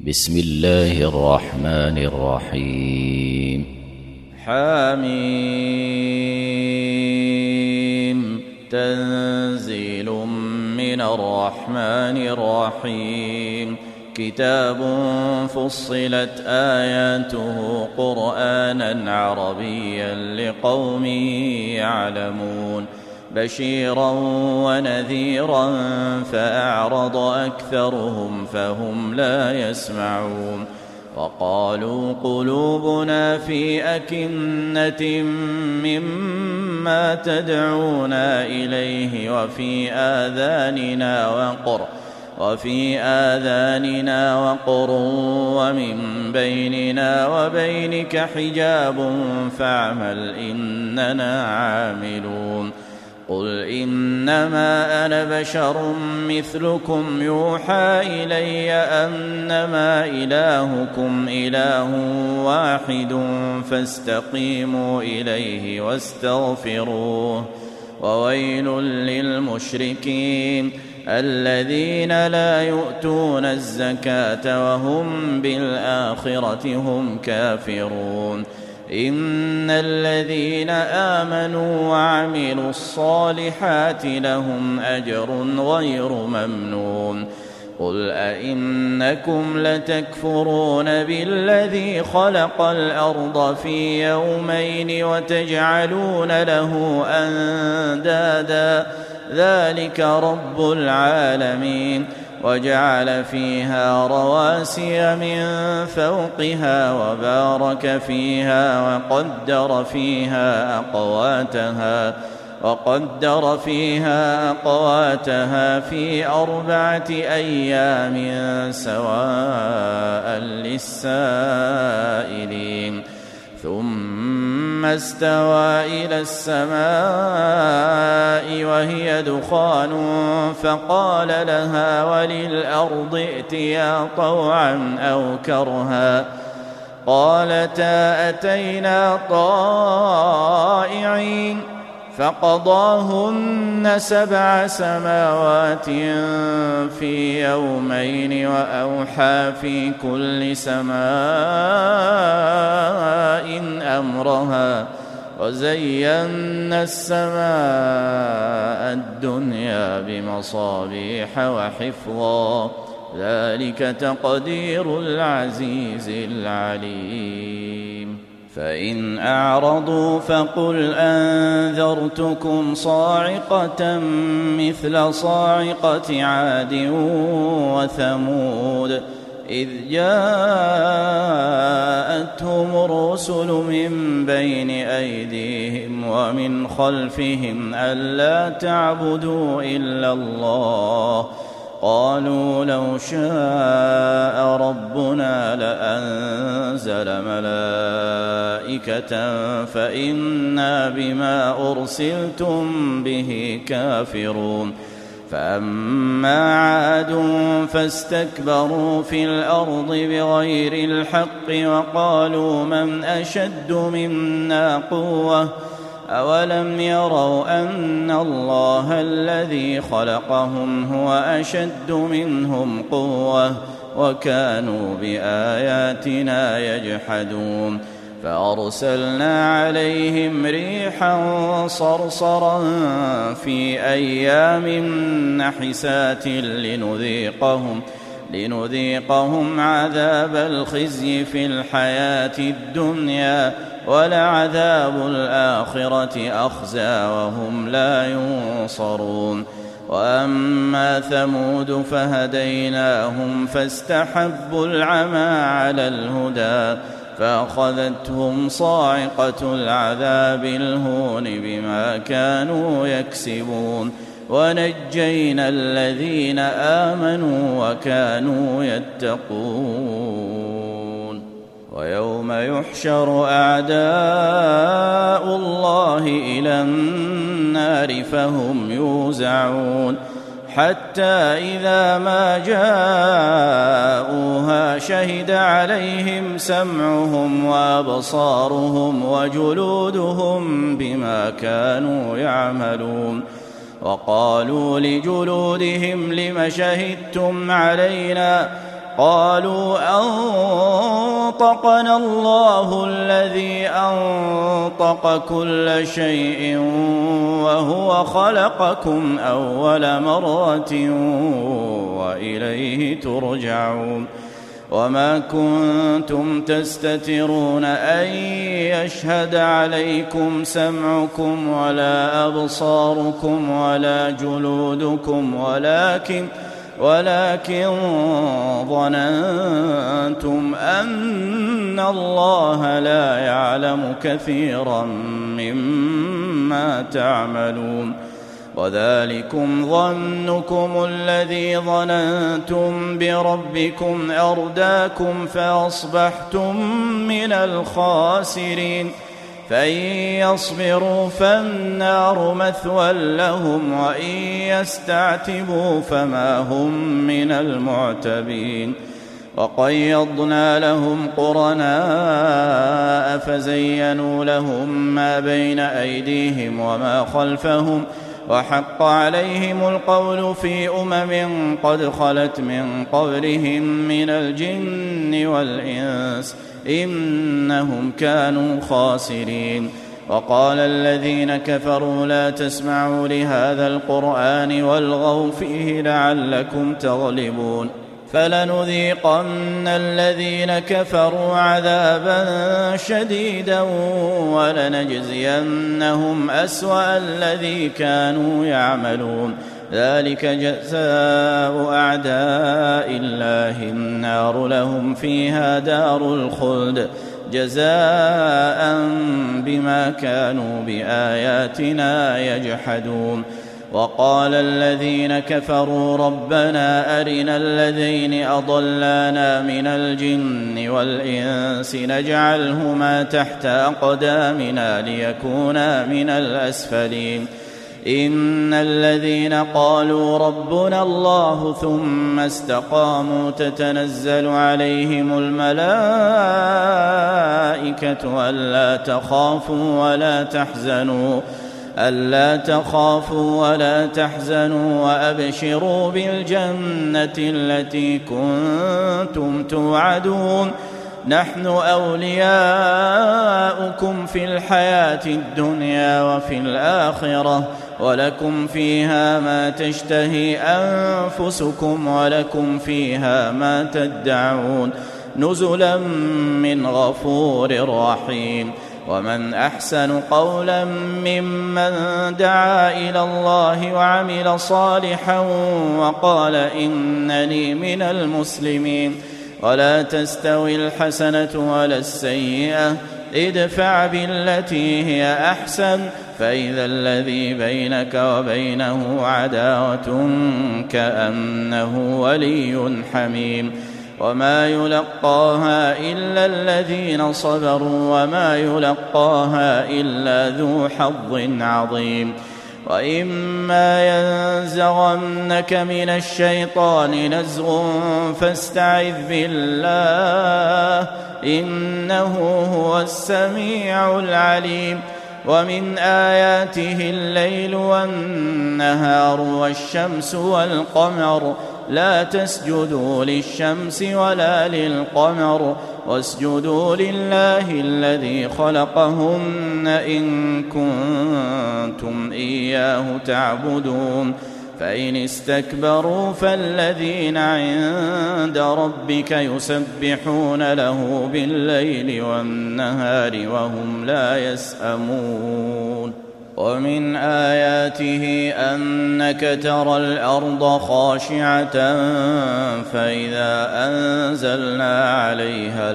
بسم الله الرحمن الرحيم. حميم. تنزيل من الرحمن الرحيم. كتاب فصلت آياته قرآنا عربيا لقوم يعلمون بشيرا ونذيرا فأعرض أكثرهم فهم لا يسمعون. وقالوا قلوبنا في أكنة مما تدعونا إليه وفي آذاننا وقر ومن بيننا وبينك حجاب فاعمل إننا عاملون. قل إنما أنا بشر مثلكم يوحى إلي أنما إلهكم إله واحد فاستقيموا إليه واستغفروه. وويل للمشركين الذين لا يؤتون الزكاة وهم بالآخرة هم كافرون. إن الذين آمنوا وعملوا الصالحات لهم أجر غير ممنون. قل أئنكم لتكفرون بالذي خلق الأرض في يومين وتجعلون له أندادا ذلك رب العالمين. وجعل فيها رواسي من فوقها وبارك فيها وقدر فيها أقواتها في 4 أيام سواء للسائلين. ثم استوى إلى السماء وهي دخان فقال لها وللأرض ائتيا طوعا أو كرها قالتا أتينا طائعين. فقضاهن 7 سماوات في يومين وأوحى في كل سماء أمرها وزينا السماء الدنيا بمصابيح وحفظا ذلك تقدير العزيز العليم. فإن أعرضوا فقل أنذرتكم صاعقة مثل صاعقة عاد وثمود إذ جاءتهم الرسل من بين أيديهم ومن خلفهم ألا تعبدوا إلا الله قالوا لو شاء ربنا لأنزل ملائكة فإنا بما أرسلتم به كافرون. فأما عاد فاستكبروا في الأرض بغير الحق وقالوا من أشد منا قوة أولم يروا أن الله الذي خلقهم هو أشد منهم قوة وكانوا بآياتنا يجحدون. فأرسلنا عليهم ريحا صرصرا في أيام نحسات لنذيقهم عذاب الخزي في الحياة الدنيا ولعذاب الآخرة أخزى وهم لا ينصرون. وأما ثمود فهديناهم فاستحبوا العمى على الهدى فأخذتهم صاعقة العذاب الهون بما كانوا يكسبون. ونجينا الذين آمنوا وكانوا يتقون. ويوم يحشر أعداء الله إلى النار فهم يوزعون حتى إذا ما جاءوها شهد عليهم سمعهم وأبصارهم وجلودهم بما كانوا يعملون. وقالوا لجلودهم لم شهدتم علينا قالوا أنطقنا الله الذي أنطق كل شيء وهو خلقكم أول مرة وإليه ترجعون وما كنتم تستترون أن يشهد عليكم سمعكم ولا أبصاركم ولا جلودكم ولكن ظننتم أن الله لا يعلم كثيرا مما تعملون وذلكم ظنكم الذي ظننتم بربكم أرداكم فأصبحتم من الخاسرين فإن يصبروا فالنار مثوى لهم وإن يستعتبوا فما هم من المعتبين وقيضنا لهم قرناء فزينوا لهم ما بين أيديهم وما خلفهم وحق عليهم القول في قد خلت من قبلهم من الجن والإنس إنهم كانوا خاسرين وقال الذين كفروا لا تسمعوا لهذا القرآن والغوا فيه لعلكم تغلبون فلنذيقن الذين كفروا عذابا شديدا ولنجزينهم أسوأ الذي كانوا يعملون ذلك جزاء أعداء الله النار لهم فيها دار الخلد جزاء بما كانوا بآياتنا يجحدون وقال الذين كفروا ربنا أرنا الذين أضلانا من الجن والإنس نجعلهما تحت أقدامنا ليكونا من الأسفلين إن الذين قالوا ربنا الله ثم استقاموا تتنزل عليهم الملائكة ألا تخافوا ولا تحزنوا وأبشروا بالجنة التي كنتم توعدون نحن أولياؤكم في الحياة الدنيا وفي الآخرة ولكم فيها ما تشتهي أنفسكم ولكم فيها ما تدعون نزلا من غفور رحيم ومن أحسن قولا ممن دعا إلى الله وعمل صالحا وقال إنني من المسلمين ولا تستوي الحسنة ولا السيئة ادفع بالتي هي أحسن فإذا الذي بينك وبينه عداوة كأنه ولي حميم وما يلقاها إلا الذين صبروا وما يلقاها إلا ذو حظ عظيم وإما ينزغنك من الشيطان نزغ فاستعذ بالله إنه هو السميع العليم ومن آياته الليل والنهار والشمس والقمر لا تسجدوا للشمس ولا للقمر واسجدوا لله الذي خلقهن إن كنتم إياه تعبدون فإن استكبروا فالذين عند ربك يسبحون له بالليل والنهار وهم لا يسأمون ومن آياته أنك ترى الأرض خاشعة فإذا أنزلنا عليها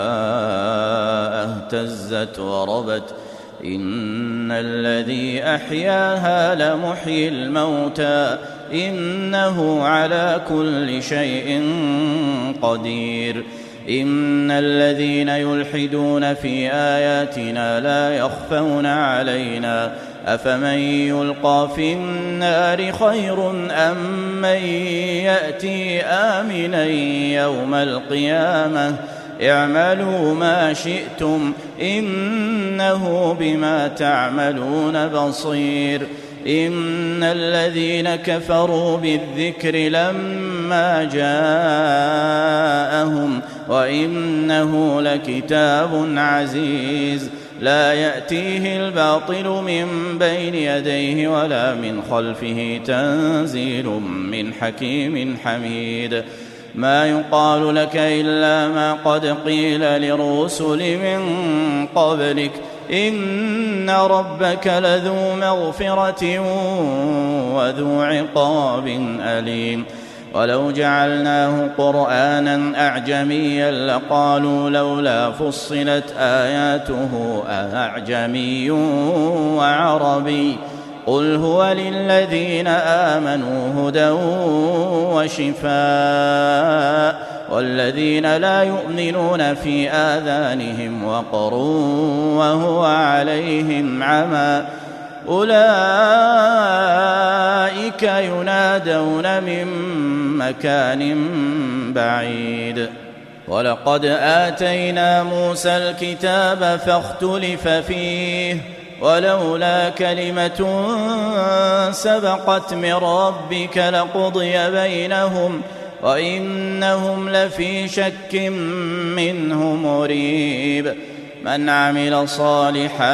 الماء اهتزت وربت إن الذي أحياها لمحيي الموتى إنه على كل شيء قدير إن الذين يلحدون في آياتنا لا يخفون علينا أفمن يلقى في النار خير أم من يأتي آمنا يوم القيامة اعملوا ما شئتم إنه بما تعملون بصير إن الذين كفروا بالذكر لما ما جاءهم وإنه لكتاب عزيز لا يأتيه الباطل من بين يديه ولا من خلفه تنزيل من حكيم حميد ما يقال لك إلا ما قد قيل للرسل من قبلك إن ربك لذو مغفرة وذو عقاب أليم ولو جعلناه قرآنا أعجميا لقالوا لولا فصلت آياته أعجمي وعربي قل هو للذين آمنوا هدى وشفاء والذين لا يؤمنون في آذانهم وقر وهو عليهم عمى أولئك ينادون من مكان بعيد ولقد آتينا موسى الكتاب فاختلف فيه ولولا كلمة سبقت من ربك لقضي بينهم وإنهم لفي شك منه مريب من عمل صالحا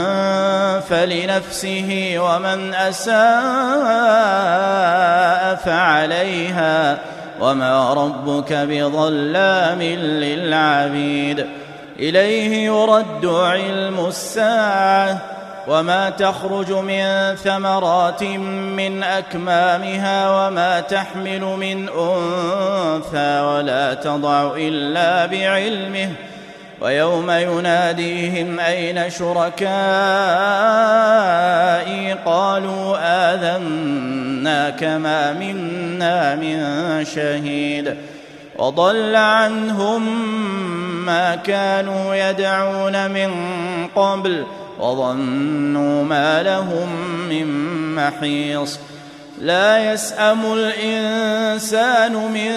فلنفسه ومن أساء فعليها وما ربك بظلام للعبيد إليه يرد علم الساعة وما تخرج من ثمرات من أكمامها وما تحمل من أنثى ولا تضع إلا بعلمه ويوم يناديهم أين شركائي قالوا آذناك ما منا من شهيد وضل عنهم ما كانوا يدعون من قبل وظنوا ما لهم من محيص لا يسأم الإنسان من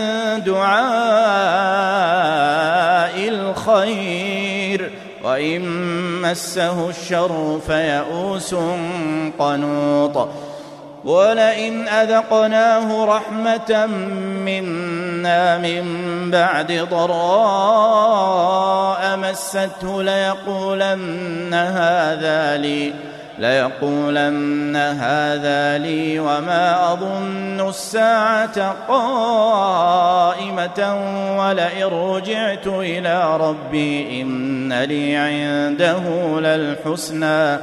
دعاء الخير وإن مسه الشر فيئوس قنوط ولئن أذقناه رحمة منا من بعد ضراء مسته ليقولن هذا لي وما أظن الساعة قائمة ولئن رجعت إلى ربي إن لي عنده للحسنى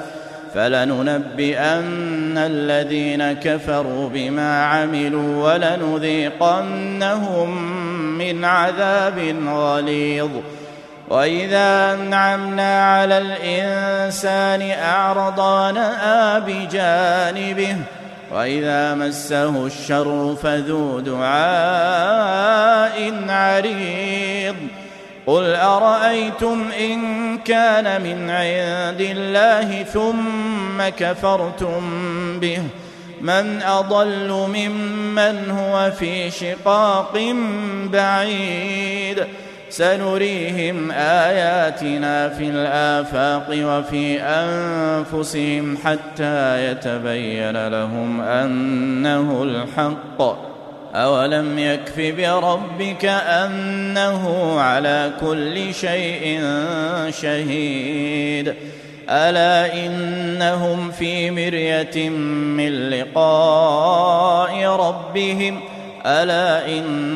فلننبئن الذين كفروا بما عملوا ولنذيقنهم من عذاب غليظ وإذا أنعمنا على الإنسان أعرض ونأى بجانبه وإذا مسه الشر فذو دعاء عريض قل أرأيتم إن كان من عند الله ثم كفرتم به من أضل ممن هو في شقاق بعيد سنريهم آياتنا في الآفاق وفي أنفسهم حتى يتبين لهم أنه الحق أولم يكف بربك أنه على كل شيء شهيد ألا إنهم في مرية من لقاء ربهم ألا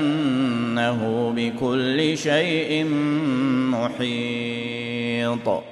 إنه بكل شيء محيط